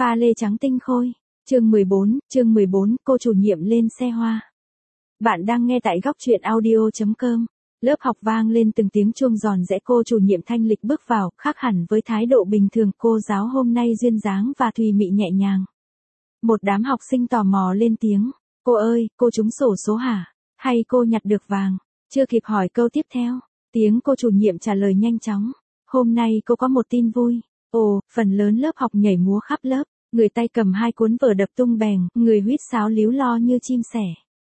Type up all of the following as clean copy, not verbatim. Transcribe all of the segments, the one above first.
Pha lê trắng tinh khôi. Chương 14, cô chủ nhiệm lên xe hoa. Bạn đang nghe tại góc truyện audio.com. Lớp học vang lên từng tiếng chuông giòn giã, cô chủ nhiệm thanh lịch bước vào, khác hẳn với thái độ bình thường cô giáo hôm nay duyên dáng và thùy mị nhẹ nhàng. Một đám học sinh tò mò lên tiếng, cô ơi, cô trúng xổ số hả? Hay cô nhặt được vàng? Chưa kịp hỏi câu tiếp theo, tiếng cô chủ nhiệm trả lời nhanh chóng. Hôm nay cô có một tin vui. Ồ, phần lớn lớp học nhảy múa khắp lớp, người tay cầm hai cuốn vở đập tung bèng, người huýt sáo líu lo như chim sẻ.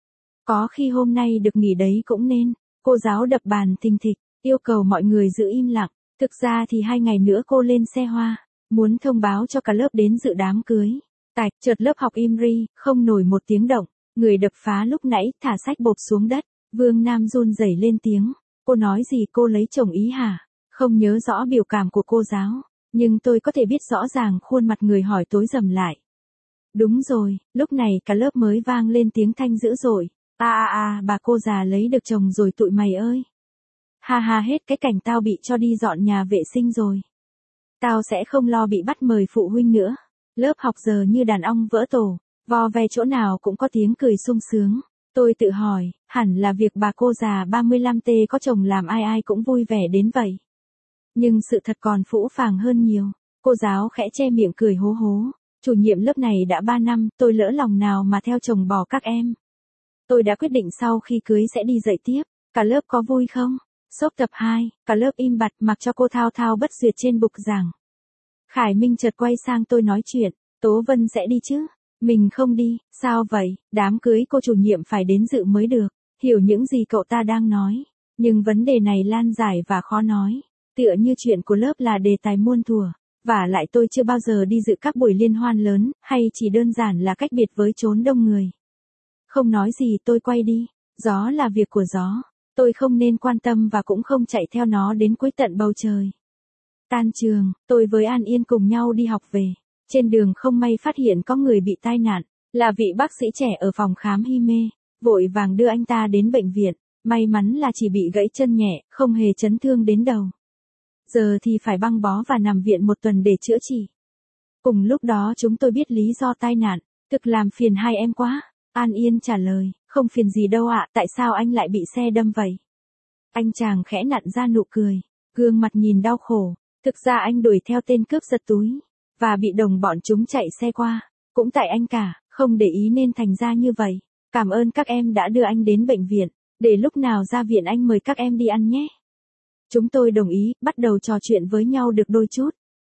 Có khi hôm nay được nghỉ đấy cũng nên. Cô giáo đập bàn thình thịch, yêu cầu mọi người giữ im lặng. Thực ra thì 2 ngày nữa cô lên xe hoa, muốn thông báo cho cả lớp đến dự đám cưới. Tạch, chợt lớp học im ri, không nổi một tiếng động. Người đập phá lúc nãy thả sách bộp xuống đất. Vương Nam run rẩy lên tiếng. Cô nói gì, cô lấy chồng ý hả? Không nhớ rõ biểu cảm của cô giáo, nhưng tôi có thể biết rõ ràng khuôn mặt người hỏi tối sầm lại. Đúng rồi, lúc này cả lớp mới vang lên tiếng thanh dữ dội. Bà cô già lấy được chồng rồi tụi mày ơi. Ha ha, hết cái cảnh tao bị cho đi dọn nhà vệ sinh rồi. Tao sẽ không lo bị bắt mời phụ huynh nữa. Lớp học giờ như đàn ong vỡ tổ, vo ve chỗ nào cũng có tiếng cười sung sướng. Tôi tự hỏi, hẳn là việc bà cô già 35T có chồng làm ai ai cũng vui vẻ đến vậy. Nhưng sự thật còn phũ phàng hơn nhiều. Cô giáo khẽ che miệng cười hố hố. Chủ nhiệm lớp này đã 3 năm, tôi lỡ lòng nào mà theo chồng bỏ các em. Tôi đã quyết định sau khi cưới sẽ đi dạy tiếp. Cả lớp có vui không? Sốc tập 2, cả lớp im bặt mặc cho cô thao thao bất duyệt trên bục giảng. Khải Minh chợt quay sang tôi nói chuyện. Tố Vân sẽ đi chứ? Mình không đi. Sao vậy? Đám cưới cô chủ nhiệm phải đến dự mới được. Hiểu những gì cậu ta đang nói. Nhưng vấn đề này lan giải và khó nói. Tựa như chuyện của lớp là đề tài muôn thuở. Vả lại tôi chưa bao giờ đi dự các buổi liên hoan lớn, hay chỉ đơn giản là cách biệt với chốn đông người. Không nói gì, tôi quay đi. Gió là việc của gió. Tôi không nên quan tâm và cũng không chạy theo nó đến cuối tận bầu trời. Tan trường, tôi với An Yên cùng nhau đi học về. Trên đường không may phát hiện có người bị tai nạn. Là vị bác sĩ trẻ ở phòng khám hy mê. Vội vàng đưa anh ta đến bệnh viện. May mắn là chỉ bị gãy chân nhẹ, không hề chấn thương đến đầu. Giờ thì phải băng bó và nằm viện 1 tuần để chữa trị. Cùng lúc đó chúng tôi biết lý do tai nạn. Thực làm phiền hai em quá. An Yên trả lời, không phiền gì đâu ạ, tại sao anh lại bị xe đâm vậy? Anh chàng khẽ nặn ra nụ cười, gương mặt nhìn đau khổ. Thực ra anh đuổi theo tên cướp giật túi, và bị đồng bọn chúng chạy xe qua. Cũng tại anh cả, không để ý nên thành ra như vậy. Cảm ơn các em đã đưa anh đến bệnh viện, để lúc nào ra viện anh mời các em đi ăn nhé. Chúng tôi đồng ý, bắt đầu trò chuyện với nhau được đôi chút.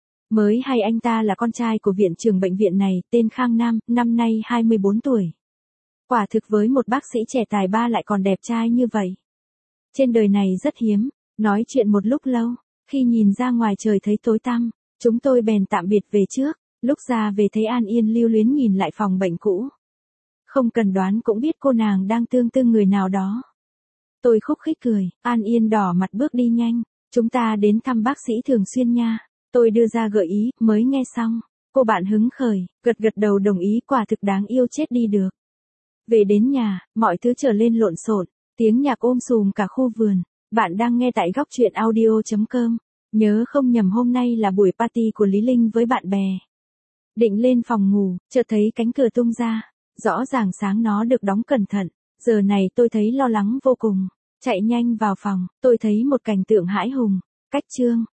Mới hay anh ta là con trai của viện trưởng bệnh viện này, tên Khang Nam, năm nay 24 tuổi. Quả thực với một bác sĩ trẻ tài ba lại còn đẹp trai như vậy. Trên đời này rất hiếm. Nói chuyện một lúc lâu, khi nhìn ra ngoài trời thấy tối tăm, chúng tôi bèn tạm biệt về trước. Lúc ra về thấy An Yên lưu luyến nhìn lại phòng bệnh cũ. Không cần đoán cũng biết cô nàng đang tương tư người nào đó. Tôi khúc khích cười, An Yên đỏ mặt bước đi nhanh. Chúng ta đến thăm bác sĩ thường xuyên nha. Tôi đưa ra gợi ý, mới nghe xong. Cô bạn hứng khởi, gật gật đầu đồng ý, quả thực đáng yêu chết đi được. Về đến nhà, mọi thứ trở lên lộn xộn, tiếng nhạc sùm cả khu vườn. Bạn đang nghe tại góc truyện audio.com. Nhớ không nhầm hôm nay là buổi party của Lý Linh với bạn bè. Định lên phòng ngủ, chợt thấy cánh cửa tung ra. Rõ ràng sáng nó được đóng cẩn thận. Giờ này tôi thấy lo lắng vô cùng. Chạy nhanh vào phòng, tôi thấy một cảnh tượng hãi hùng. Cách chương.